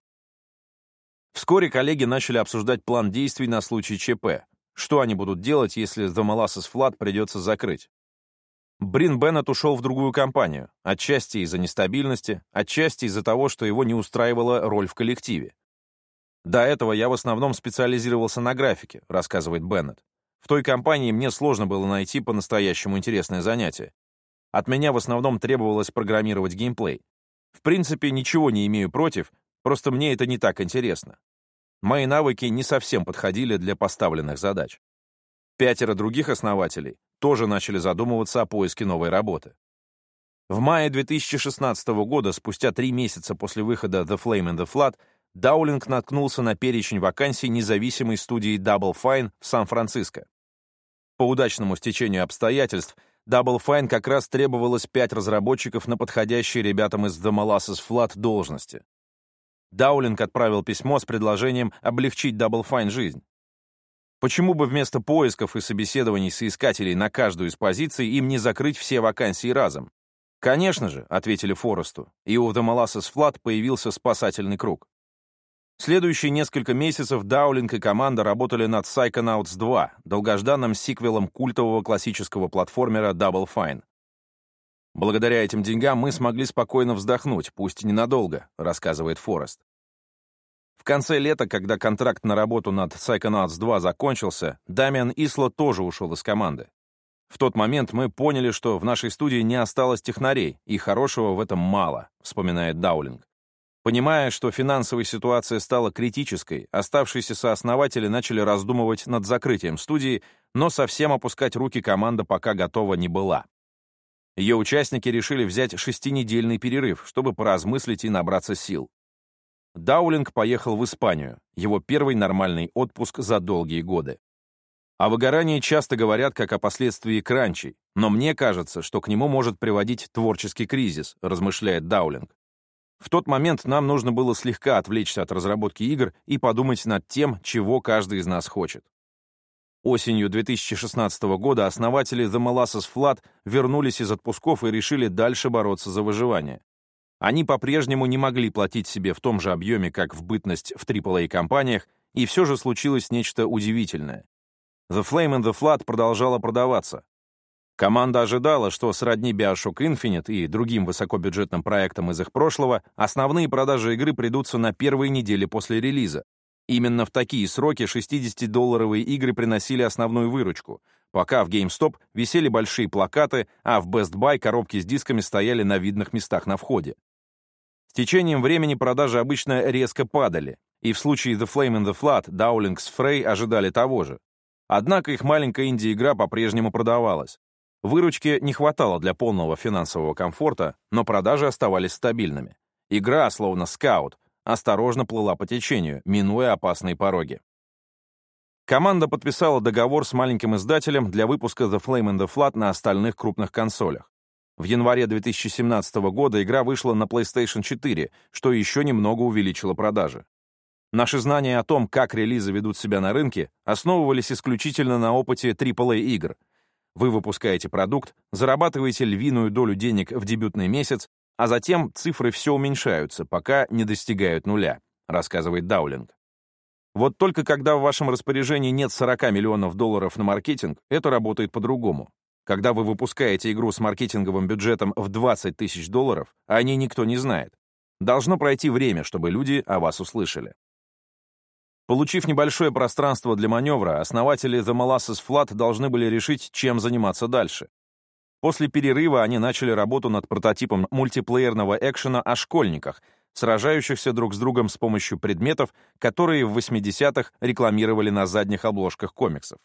Вскоре коллеги начали обсуждать план действий на случай ЧП. Что они будут делать, если The Molasses Flood придется закрыть? Брин Беннет ушел в другую компанию, отчасти из-за нестабильности, отчасти из-за того, что его не устраивала роль в коллективе. «До этого я в основном специализировался на графике», — рассказывает Беннет. «В той компании мне сложно было найти по-настоящему интересное занятие. От меня в основном требовалось программировать геймплей. В принципе, ничего не имею против, просто мне это не так интересно. Мои навыки не совсем подходили для поставленных задач». Пятеро других основателей тоже начали задумываться о поиске новой работы. В мае две тысячи шестнадцатого года, спустя три месяца после выхода The Flame in the Flood, Даулинг наткнулся на перечень вакансий независимой студии Double Fine в Сан-Франциско. По удачному стечению обстоятельств Double Fine как раз требовалось пять разработчиков на подходящие ребятам из The Molasses Flood должности. Даулинг отправил письмо с предложением облегчить Double Fine жизнь. Почему бы вместо поисков и собеседований соискателей на каждую из позиций им не закрыть все вакансии разом? «Конечно же», — ответили Форесту, и у The Molasses Flood появился спасательный круг. Следующие несколько месяцев Даулинг и команда работали над Psychonauts два, долгожданным сиквелом культового классического платформера Double Fine. «Благодаря этим деньгам мы смогли спокойно вздохнуть, пусть и ненадолго», — рассказывает Форест. В конце лета, когда контракт на работу над Psychonauts два закончился, Дамиан Исло тоже ушел из команды. «В тот момент мы поняли, что в нашей студии не осталось технарей, и хорошего в этом мало», — вспоминает Даулинг. Понимая, что финансовая ситуация стала критической, оставшиеся сооснователи начали раздумывать над закрытием студии, но совсем опускать руки команда пока готова не была. Ее участники решили взять шестинедельный перерыв, чтобы поразмыслить и набраться сил. Даулинг поехал в Испанию, его первый нормальный отпуск за долгие годы. О выгорании часто говорят как о последствии кранчей, но мне кажется, что к нему может приводить творческий кризис, размышляет Даулинг. В тот момент нам нужно было слегка отвлечься от разработки игр и подумать над тем, чего каждый из нас хочет. Осенью две тысячи шестнадцатого года основатели The Molasses Flood вернулись из отпусков и решили дальше бороться за выживание. Они по-прежнему не могли платить себе в том же объеме, как в бытность в трипл эй-компаниях, и все же случилось нечто удивительное. The Flame in the Flood продолжала продаваться. Команда ожидала, что сродни BioShock Infinite и другим высокобюджетным проектам из их прошлого, основные продажи игры придутся на первые недели после релиза. Именно в такие сроки шестидесятидолларовые игры приносили основную выручку, пока в GameStop висели большие плакаты, а в Best Buy коробки с дисками стояли на видных местах на входе. С течением времени продажи обычно резко падали, и в случае The Flame in the Flood Даулинг с Frey ожидали того же. Однако их маленькая инди-игра по-прежнему продавалась. Выручки не хватало для полного финансового комфорта, но продажи оставались стабильными. Игра, словно скаут, осторожно плыла по течению, минуя опасные пороги. Команда подписала договор с маленьким издателем для выпуска The Flame in the Flood на остальных крупных консолях. В январе две тысячи семнадцатого года игра вышла на PlayStation четыре, что еще немного увеличило продажи. Наши знания о том, как релизы ведут себя на рынке, основывались исключительно на опыте трипл эй-игр. Вы выпускаете продукт, зарабатываете львиную долю денег в дебютный месяц, а затем цифры все уменьшаются, пока не достигают нуля, рассказывает Даулинг. Вот только когда в вашем распоряжении нет сорока миллионов долларов на маркетинг, это работает по-другому. Когда вы выпускаете игру с маркетинговым бюджетом в двадцать тысяч долларов, о ней никто не знает. Должно пройти время, чтобы люди о вас услышали. Получив небольшое пространство для маневра, основатели The Molasses Flood должны были решить, чем заниматься дальше. После перерыва они начали работу над прототипом мультиплеерного экшена о школьниках, сражающихся друг с другом с помощью предметов, которые в восьмидесятых рекламировали на задних обложках комиксов.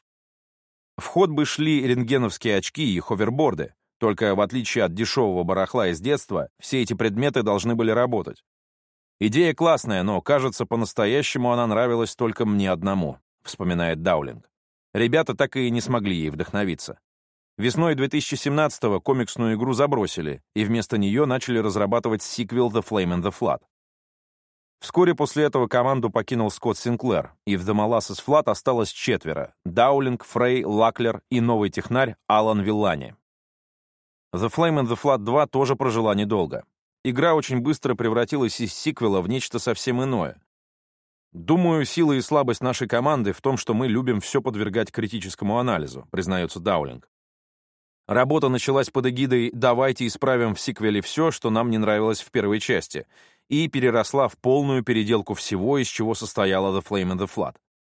В ход бы шли рентгеновские очки и ховерборды, только в отличие от дешевого барахла из детства, все эти предметы должны были работать. «Идея классная, но, кажется, по-настоящему она нравилась только мне одному», — вспоминает Даулинг. Ребята так и не смогли ей вдохновиться. Весной две тысячи семнадцатого комиксную игру забросили, и вместо нее начали разрабатывать сиквел The Flame in the Flood. Вскоре после этого команду покинул Скотт Синклер, и в The Molasses Flood осталось четверо — Даулинг, Фрей, Лаклер и новый технарь Алан Виллани. The Flame in the Flood два тоже прожила недолго. Игра очень быстро превратилась из сиквела в нечто совсем иное. «Думаю, сила и слабость нашей команды в том, что мы любим все подвергать критическому анализу», признается Даулинг. Работа началась под эгидой «давайте исправим в сиквеле все, что нам не нравилось в первой части», и переросла в полную переделку всего, из чего состояла The Flame in the Flood.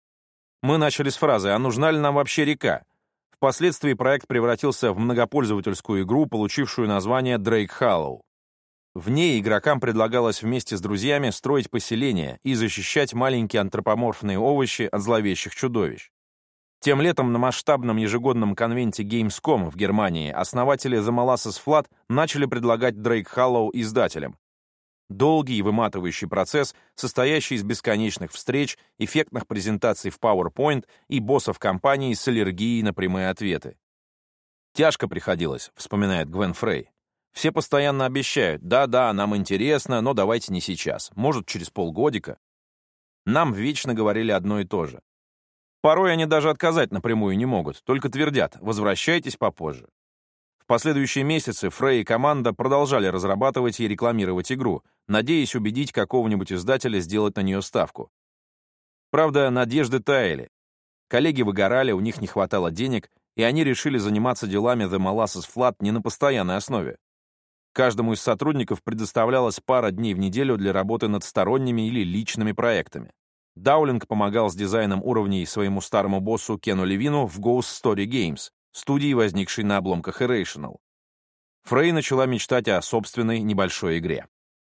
Мы начали с фразы «а нужна ли нам вообще река?». Впоследствии проект превратился в многопользовательскую игру, получившую название Drake Hollow. В ней игрокам предлагалось вместе с друзьями строить поселения и защищать маленькие антропоморфные овощи от зловещих чудовищ. Тем летом на масштабном ежегодном конвенте Gamescom в Германии основатели The Molasses Flood начали предлагать Drake Hollow издателям. Долгий и выматывающий процесс, состоящий из бесконечных встреч, эффектных презентаций в PowerPoint и боссов компании с аллергией на прямые ответы. «Тяжко приходилось», — вспоминает Гвен Фрей. «Все постоянно обещают, да-да, нам интересно, но давайте не сейчас, может, через полгодика». Нам вечно говорили одно и то же. Порой они даже отказать напрямую не могут, только твердят «возвращайтесь попозже». В последующие месяцы Фрей и команда продолжали разрабатывать и рекламировать игру, надеясь убедить какого-нибудь издателя сделать на нее ставку. Правда, надежды таяли. Коллеги выгорали, у них не хватало денег, и они решили заниматься делами The Molasses Flood не на постоянной основе. Каждому из сотрудников предоставлялась пара дней в неделю для работы над сторонними или личными проектами. Даулинг помогал с дизайном уровней своему старому боссу Кену Левину в Ghost Story Games, студии, возникшей на обломках Irrational. Фрей начала мечтать о собственной небольшой игре.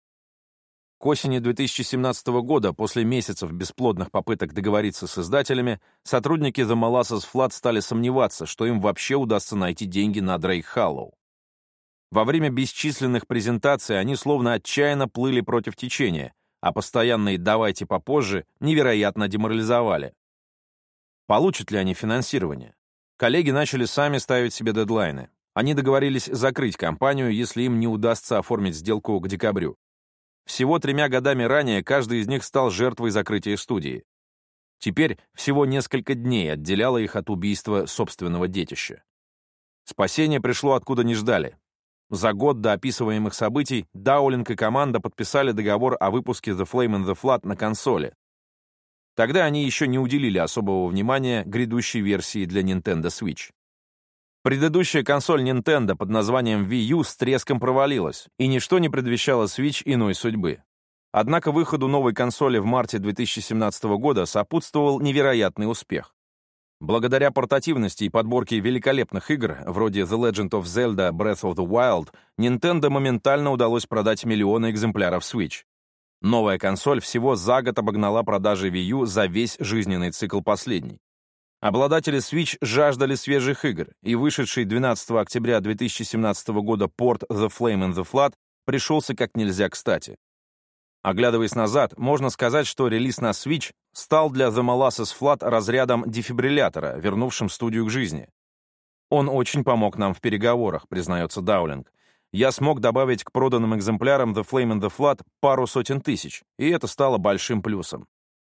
К осени две тысячи семнадцатого года, после месяцев бесплодных попыток договориться с издателями, сотрудники The Molasses Flood стали сомневаться, что им вообще удастся найти деньги на Drake Hollow. Во время бесчисленных презентаций они словно отчаянно плыли против течения, а постоянные «давайте попозже» невероятно деморализовали. Получат ли они финансирование? Коллеги начали сами ставить себе дедлайны. Они договорились закрыть компанию, если им не удастся оформить сделку к декабрю. Всего тремя годами ранее каждый из них стал жертвой закрытия студии. Теперь всего несколько дней отделяло их от убийства собственного детища. Спасение пришло откуда не ждали. За год до описываемых событий Даулинг и команда подписали договор о выпуске The Flame and the Flood на консоли. Тогда они еще не уделили особого внимания грядущей версии для Nintendo Switch. Предыдущая консоль Nintendo под названием Wii U с треском провалилась, и ничто не предвещало Switch иной судьбы. Однако выходу новой консоли в марте две тысячи семнадцатого года сопутствовал невероятный успех. Благодаря портативности и подборке великолепных игр, вроде The Legend of Zelda Breath of the Wild, Nintendo моментально удалось продать миллионы экземпляров Switch. Новая консоль всего за год обогнала продажи Wii U за весь жизненный цикл последней. Обладатели Switch жаждали свежих игр, и вышедший двенадцатого октября две тысячи семнадцатого года порт The Flame and the Flood пришелся как нельзя кстати. Оглядываясь назад, можно сказать, что релиз на Switch стал для The Molasses Flood разрядом дефибриллятора, вернувшим студию к жизни. Он очень помог нам в переговорах, признается Даулинг. Я смог добавить к проданным экземплярам The Flame and the Flood пару сотен тысяч, и это стало большим плюсом.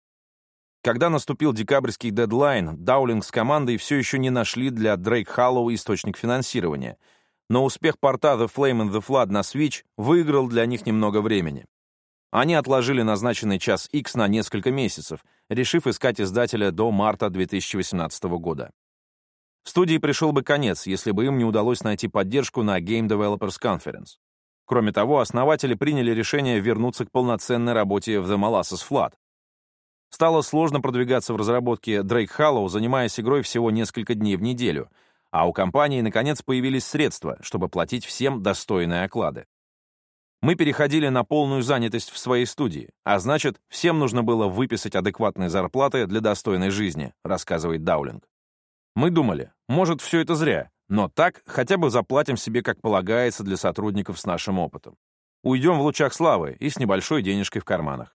Когда наступил декабрьский дедлайн, Даулинг с командой все еще не нашли для Drake Hollow источник финансирования, но успех порта The Flame and the Flood на Switch выиграл для них немного времени. Они отложили назначенный час X на несколько месяцев, решив искать издателя до марта две тысячи восемнадцатого года. Студии пришел бы конец, если бы им не удалось найти поддержку на Game Developers Conference. Кроме того, основатели приняли решение вернуться к полноценной работе в The Molasses Flood. Стало сложно продвигаться в разработке Drake Hollow, занимаясь игрой всего несколько дней в неделю, а у компании, наконец, появились средства, чтобы платить всем достойные оклады. Мы переходили на полную занятость в своей студии, а значит, всем нужно было выписать адекватные зарплаты для достойной жизни, рассказывает Даулинг. Мы думали, может, все это зря, но так хотя бы заплатим себе, как полагается, для сотрудников с нашим опытом. Уйдем в лучах славы и с небольшой денежкой в карманах.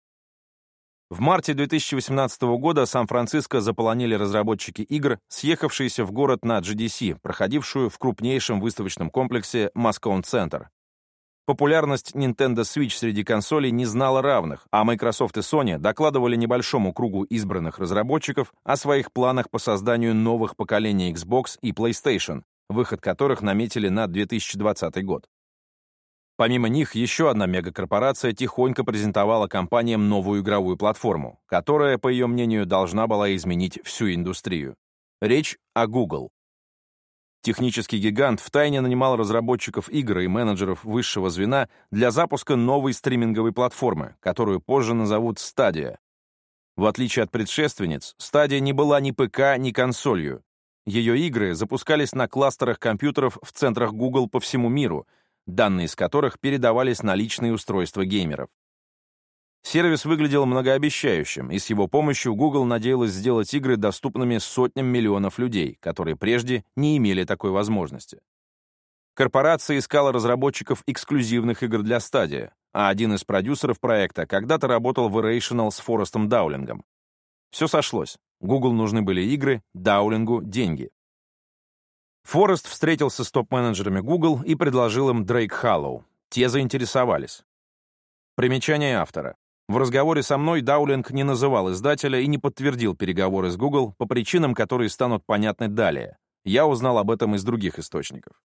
В марте две тысячи восемнадцатого года Сан-Франциско заполонили разработчики игр, съехавшиеся в город на джи ди си, проходившую в крупнейшем выставочном комплексе Moscone Center. Популярность Nintendo Switch среди консолей не знала равных, а Microsoft и Sony докладывали небольшому кругу избранных разработчиков о своих планах по созданию новых поколений Xbox и PlayStation, выход которых наметили на две тысячи двадцатый год. Помимо них, еще одна мегакорпорация тихонько презентовала компаниям новую игровую платформу, которая, по ее мнению, должна была изменить всю индустрию. Речь о Google. Технический гигант втайне нанимал разработчиков игр и менеджеров высшего звена для запуска новой стриминговой платформы, которую позже назовут Stadia. В отличие от предшественниц, Stadia не была ни ПК, ни консолью. Ее игры запускались на кластерах компьютеров в центрах Google по всему миру, данные из которых передавались на личные устройства геймеров. Сервис выглядел многообещающим, и с его помощью Google надеялась сделать игры доступными сотням миллионов людей, которые прежде не имели такой возможности. Корпорация искала разработчиков эксклюзивных игр для Stadia, а один из продюсеров проекта когда-то работал в Irrational с Форестом Даулингом. Все сошлось. Google нужны были игры, Даулингу — деньги. Форест встретился с топ-менеджерами Google и предложил им Drake Hollow. Те заинтересовались. Примечание автора. В разговоре со мной Даулинг не называл издателя и не подтвердил переговоры с Google по причинам, которые станут понятны далее. Я узнал об этом из других источников.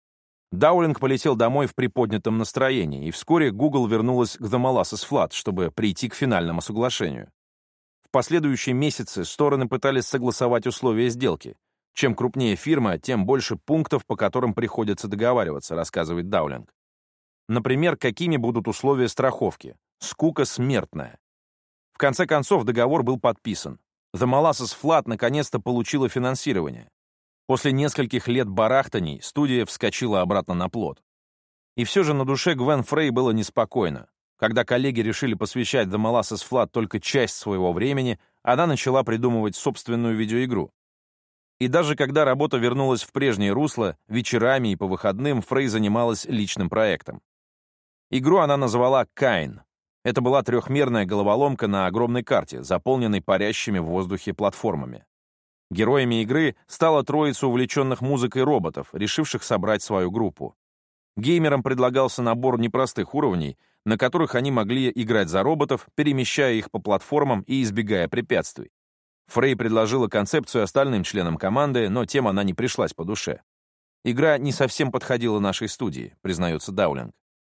Даулинг полетел домой в приподнятом настроении, и вскоре Google вернулась к The Molasses Flood, чтобы прийти к финальному соглашению. В последующие месяцы стороны пытались согласовать условия сделки. Чем крупнее фирма, тем больше пунктов, по которым приходится договариваться, рассказывает Даулинг. Например, какими будут условия страховки. Скука смертная. В конце концов, договор был подписан. The Molasses Flood наконец-то получила финансирование. После нескольких лет барахтаний студия вскочила обратно на плот. И все же на душе Гвен Фрей было неспокойно. Когда коллеги решили посвящать The Molasses Flood только часть своего времени, она начала придумывать собственную видеоигру. И даже когда работа вернулась в прежнее русло, вечерами и по выходным Фрей занималась личным проектом. Игру она назвала «Каин». Это была трехмерная головоломка на огромной карте, заполненной парящими в воздухе платформами. Героями игры стала троица увлеченных музыкой роботов, решивших собрать свою группу. Геймерам предлагался набор непростых уровней, на которых они могли играть за роботов, перемещая их по платформам и избегая препятствий. Фрей предложила концепцию остальным членам команды, но тем она не пришлась по душе. «Игра не совсем подходила нашей студии», признается Даулинг.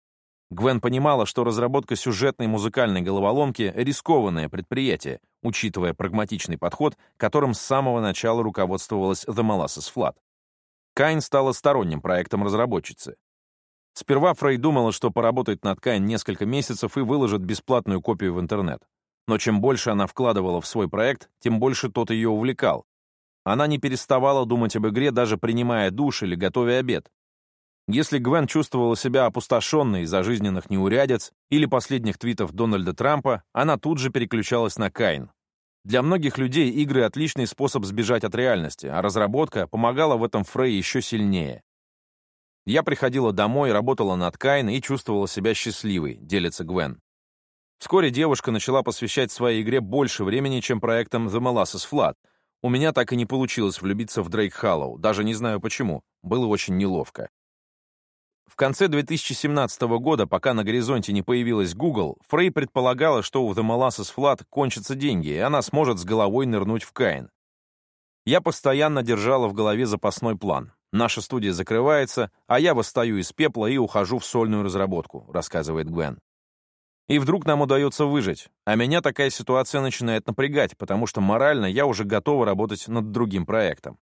Гвен понимала, что разработка сюжетной музыкальной головоломки — рискованное предприятие, учитывая прагматичный подход, которым с самого начала руководствовалась The Molasses Flood. Каин стала сторонним проектом разработчицы. Сперва Фрей думала, что поработает над Каин несколько месяцев и выложит бесплатную копию в интернет. Но чем больше она вкладывала в свой проект, тем больше тот ее увлекал. Она не переставала думать об игре, даже принимая душ или готовя обед. Если Гвен чувствовала себя опустошенной из-за жизненных неурядиц или последних твитов Дональда Трампа, она тут же переключалась на Каин. Для многих людей игры — отличный способ сбежать от реальности, а разработка помогала в этом Фрей еще сильнее. «Я приходила домой, работала над Каин и чувствовала себя счастливой», — делится Гвен. Вскоре девушка начала посвящать своей игре больше времени, чем проектам The Molasses Flood. У меня так и не получилось влюбиться в Drake Hollow, даже не знаю почему, было очень неловко. В конце две тысячи семнадцатого года, пока на горизонте не появилась Google, Фрей предполагала, что у The Molasses Flood кончатся деньги, и она сможет с головой нырнуть в Каин. Я постоянно держала в голове запасной план. Наша студия закрывается, а я восстаю из пепла и ухожу в сольную разработку, рассказывает Гвен. И вдруг нам удается выжить, а меня такая ситуация начинает напрягать, потому что морально я уже готова работать над другим проектом.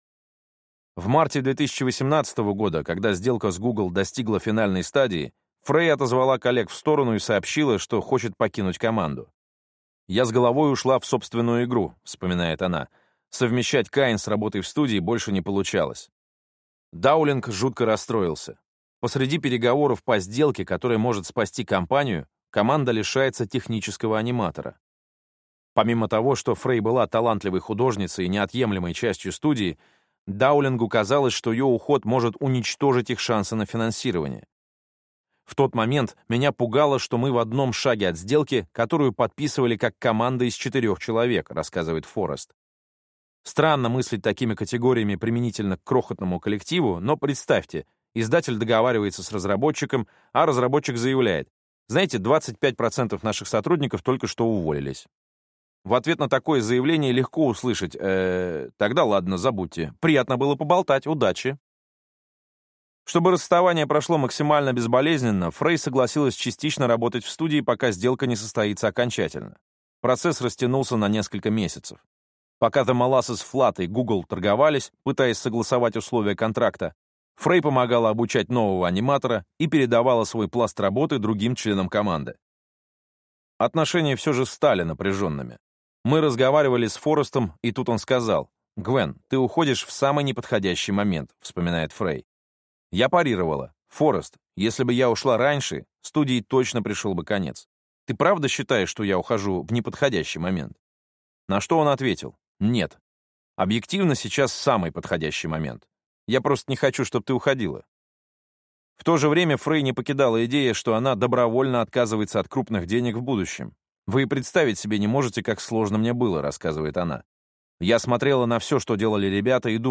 В марте две тысячи восемнадцатого года, когда сделка с Google достигла финальной стадии, Фрей отозвала коллег в сторону и сообщила, что хочет покинуть команду. «Я с головой ушла в собственную игру», — вспоминает она. «Совмещать Каин с работой в студии больше не получалось». Даулинг жутко расстроился. Посреди переговоров по сделке, которая может спасти компанию, команда лишается технического аниматора. Помимо того, что Фрей была талантливой художницей и неотъемлемой частью студии, Даулингу казалось, что ее уход может уничтожить их шансы на финансирование. В тот момент меня пугало, что мы в одном шаге от сделки, которую подписывали как команда из четырех человек, рассказывает Форест. Странно мыслить такими категориями применительно к крохотному коллективу, но представьте, издатель договаривается с разработчиком, а разработчик заявляет: «Знаете, двадцать пять процентов наших сотрудников только что уволились». В ответ на такое заявление легко услышать: э, «Тогда ладно, забудьте. Приятно было поболтать. Удачи». Чтобы расставание прошло максимально безболезненно, Фрей согласилась частично работать в студии, пока сделка не состоится окончательно. Процесс растянулся на несколько месяцев. Пока The Molasses Flood и Google торговались, пытаясь согласовать условия контракта, Фрей помогала обучать нового аниматора и передавала свой пласт работы другим членам команды. Отношения все же стали напряженными. Мы разговаривали с Форестом, и тут он сказал: «Гвен, ты уходишь в самый неподходящий момент», — вспоминает Фрей. Я парировала: «Форест, если бы я ушла раньше, студии точно пришел бы конец. Ты правда считаешь, что я ухожу в неподходящий момент?» На что он ответил: «Нет. Объективно сейчас самый подходящий момент. Я просто не хочу, чтобы ты уходила». В то же время Фрей не покидала идея, что она добровольно отказывается от крупных денег в будущем. «Вы и представить себе не можете, как сложно мне было», — рассказывает она. «Я смотрела на все, что делали ребята, и думала: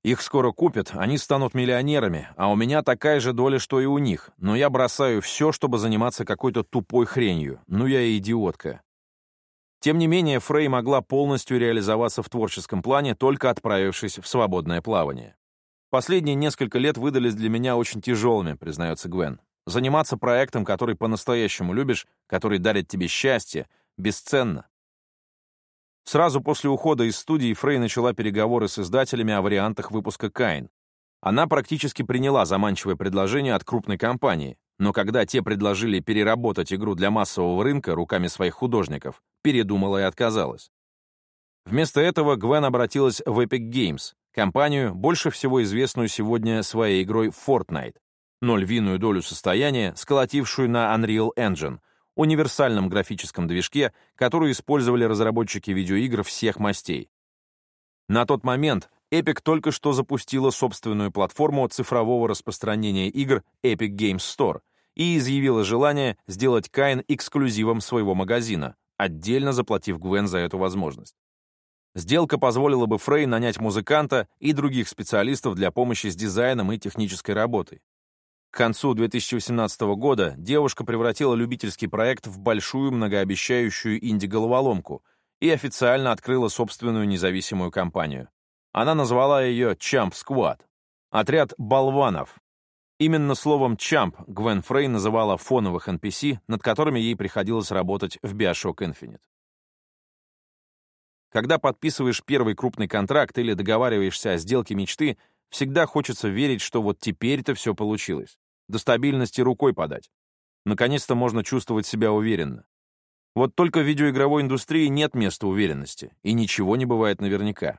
Их скоро купят, они станут миллионерами, а у меня такая же доля, что и у них, но я бросаю все, чтобы заниматься какой-то тупой хренью. Ну я и идиотка». Тем не менее, Фрей могла полностью реализоваться в творческом плане, только отправившись в свободное плавание. «Последние несколько лет выдались для меня очень тяжелыми», — признается Гвен. «Заниматься проектом, который по-настоящему любишь, который дарит тебе счастье, бесценно». Сразу после ухода из студии Фрей начала переговоры с издателями о вариантах выпуска «Каин». Она практически приняла заманчивое предложение от крупной компании, но когда те предложили переработать игру для массового рынка руками своих художников, передумала и отказалась. Вместо этого Гвен обратилась в Epic Games, компанию, больше всего известную сегодня своей игрой Fortnite, но львиную долю состояния, сколотившую на Unreal Engine, универсальном графическом движке, который использовали разработчики видеоигр всех мастей. На тот момент Epic только что запустила собственную платформу цифрового распространения игр Epic Games Store и изъявила желание сделать Каин эксклюзивом своего магазина, отдельно заплатив Гвен за эту возможность. Сделка позволила бы Фрей нанять музыканта и других специалистов для помощи с дизайном и технической работой. К концу две тысячи восемнадцатого года девушка превратила любительский проект в большую многообещающую инди-головоломку и официально открыла собственную независимую компанию. Она назвала ее Champ Squad — отряд болванов. Именно словом «чамп» Гвен Фрей называла фоновых эн пи си, над которыми ей приходилось работать в BioShock Infinite. Когда подписываешь первый крупный контракт или договариваешься о сделке мечты, всегда хочется верить, что вот теперь-то все получилось. До стабильности рукой подать. Наконец-то можно чувствовать себя уверенно. Вот только в видеоигровой индустрии нет места уверенности, и ничего не бывает наверняка.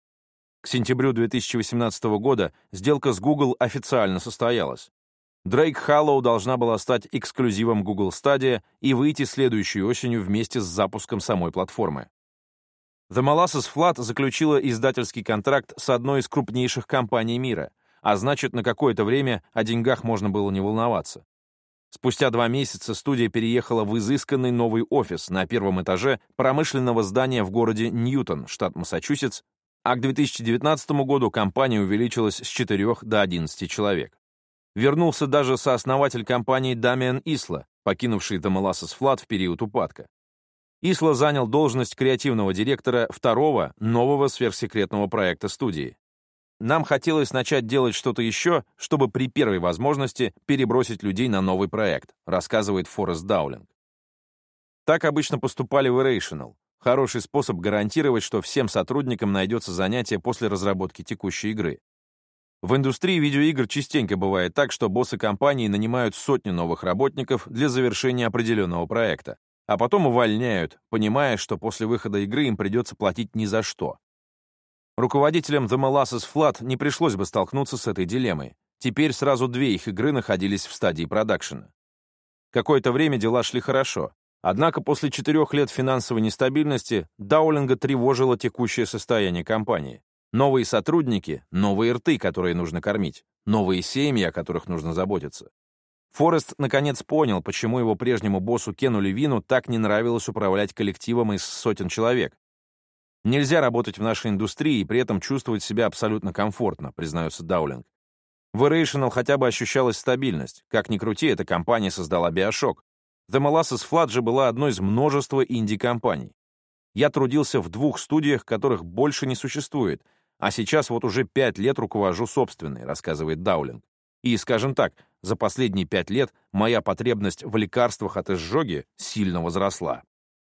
К сентябрю две тысячи восемнадцатого года сделка с Google официально состоялась. Drake Hollow должна была стать эксклюзивом Google Stadia и выйти следующей осенью вместе с запуском самой платформы. The Molasses Flood заключила издательский контракт с одной из крупнейших компаний мира, а значит, на какое-то время о деньгах можно было не волноваться. Спустя два месяца студия переехала в изысканный новый офис на первом этаже промышленного здания в городе Ньютон, штат Массачусетс, а к две тысячи девятнадцатому году компания увеличилась с четырёх до одиннадцати человек. Вернулся даже сооснователь компании Дамиан Исла, покинувший The Molasses Flood в период упадка. Исла занял должность креативного директора второго, нового сверхсекретного проекта студии. «Нам хотелось начать делать что-то еще, чтобы при первой возможности перебросить людей на новый проект», рассказывает Форест Даулинг. Так обычно поступали в Irrational. Хороший способ гарантировать, что всем сотрудникам найдется занятие после разработки текущей игры. В индустрии видеоигр частенько бывает так, что боссы компании нанимают сотни новых работников для завершения определенного проекта, а потом увольняют, понимая, что после выхода игры им придется платить ни за что. Руководителям The Molasses Flood не пришлось бы столкнуться с этой дилеммой. Теперь сразу две их игры находились в стадии продакшена. Какое-то время дела шли хорошо. Однако после четырех лет финансовой нестабильности Даулинга тревожило текущее состояние компании. Новые сотрудники, новые рты, которые нужно кормить, новые семьи, о которых нужно заботиться. Форест наконец понял, почему его прежнему боссу Кену Левину так не нравилось управлять коллективом из сотен человек. «Нельзя работать в нашей индустрии и при этом чувствовать себя абсолютно комфортно», признается Даулинг. В Irrational хотя бы ощущалась стабильность. Как ни крути, эта компания создала BioShock. The Molasses Flood же была одной из множества инди-компаний. Я трудился в двух студиях, которых больше не существует, а сейчас вот уже пять лет руковожу собственной, рассказывает Даулинг. И, скажем так, за последние пять лет моя потребность в лекарствах от изжоги сильно возросла.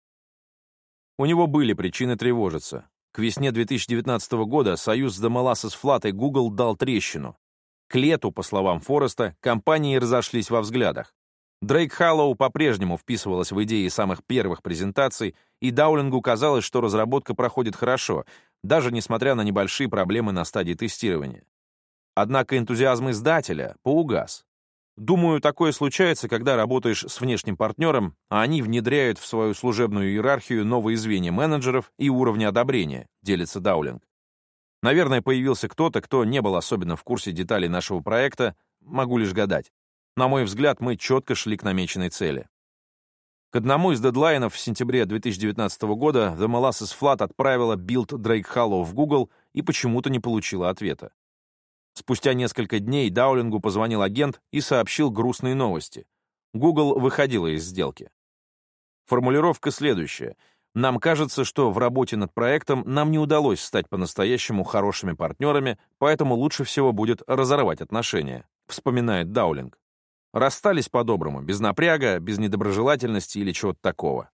У него были причины тревожиться. К весне две тысячи девятнадцатого года союз The Molasses Flood и Google дал трещину. К лету, по словам Фореста, компании разошлись во взглядах. Drake Hollow по-прежнему вписывалась в идеи самых первых презентаций, и Даулингу казалось, что разработка проходит хорошо, даже несмотря на небольшие проблемы на стадии тестирования. Однако энтузиазм издателя поугас. Думаю, такое случается, когда работаешь с внешним партнером, а они внедряют в свою служебную иерархию новые звенья менеджеров и уровни одобрения, делится Даулинг. Наверное, появился кто-то, кто не был особенно в курсе деталей нашего проекта, могу лишь гадать. На мой взгляд, мы четко шли к намеченной цели. К одному из дедлайнов в сентябре две тысячи девятнадцатого года The Molasses Flood отправила билд Drake Hollow в Google и почему-то не получила ответа. Спустя несколько дней Даулингу позвонил агент и сообщил грустные новости. Google выходила из сделки. Формулировка следующая. Нам кажется, что в работе над проектом нам не удалось стать по-настоящему хорошими партнерами, поэтому лучше всего будет разорвать отношения, вспоминает Даулинг. Расстались по-доброму, без напряга, без недоброжелательности или чего-то такого.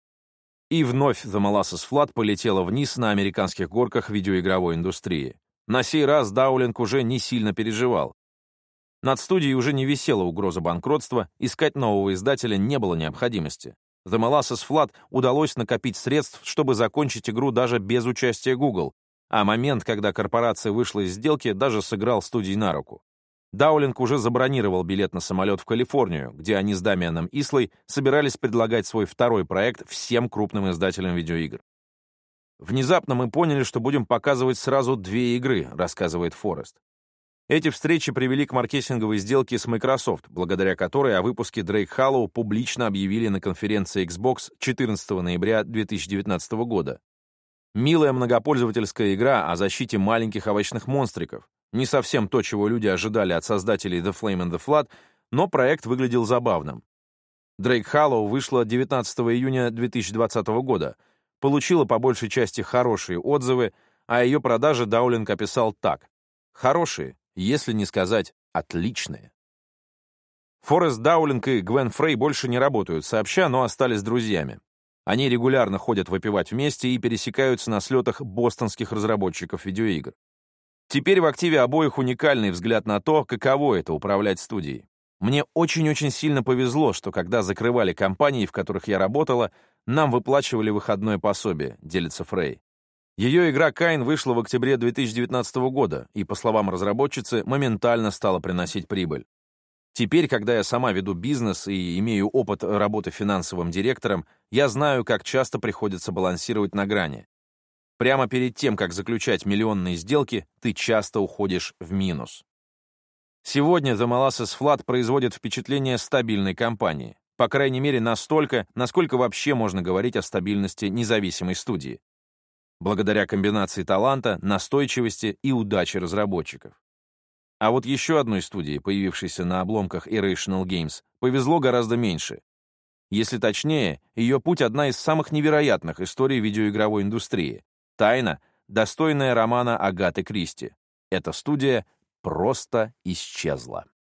И вновь The Molasses Flood полетела вниз на американских горках видеоигровой индустрии. На сей раз Даулинг уже не сильно переживал. Над студией уже не висела угроза банкротства, искать нового издателя не было необходимости. The Molasses Flood удалось накопить средств, чтобы закончить игру даже без участия Google, а момент, когда корпорация вышла из сделки, даже сыграл студии на руку. Даулинг уже забронировал билет на самолет в Калифорнию, где они с Дамианом Ислой собирались предлагать свой второй проект всем крупным издателям видеоигр. «Внезапно мы поняли, что будем показывать сразу две игры», — рассказывает Форест. Эти встречи привели к маркетинговой сделке с Microsoft, благодаря которой о выпуске Drake Hollow публично объявили на конференции Xbox четырнадцатого ноября две тысячи девятнадцатого года. Милая многопользовательская игра о защите маленьких овощных монстриков. Не совсем то, чего люди ожидали от создателей The Flame and the Flood, но проект выглядел забавным. Drake Hollow вышла девятнадцатого июня две тысячи двадцатого года, получила по большей части хорошие отзывы, а ее продажи Даулинг описал так. Хорошие, если не сказать отличные. Форест Даулинг и Гвен Фрей больше не работают сообща, но остались друзьями. Они регулярно ходят выпивать вместе и пересекаются на слетах бостонских разработчиков видеоигр. Теперь в активе обоих уникальный взгляд на то, каково это — управлять студией. Мне очень-очень сильно повезло, что когда закрывали компании, в которых я работала, нам выплачивали выходное пособие, делится Фрей. Ее игра «Каин» вышла в октябре две тысячи девятнадцатого года и, по словам разработчицы, моментально стала приносить прибыль. Теперь, когда я сама веду бизнес и имею опыт работы финансовым директором, я знаю, как часто приходится балансировать на грани. Прямо перед тем, как заключать миллионные сделки, ты часто уходишь в минус. Сегодня The Molasses Flood производит впечатление стабильной компании. По крайней мере, настолько, насколько вообще можно говорить о стабильности независимой студии. Благодаря комбинации таланта, настойчивости и удачи разработчиков. А вот еще одной студии, появившейся на обломках Irrational Games, повезло гораздо меньше. Если точнее, ее путь — одна из самых невероятных историй видеоигровой индустрии. Тайна, достойная романа Агаты Кристи. Эта студия просто исчезла.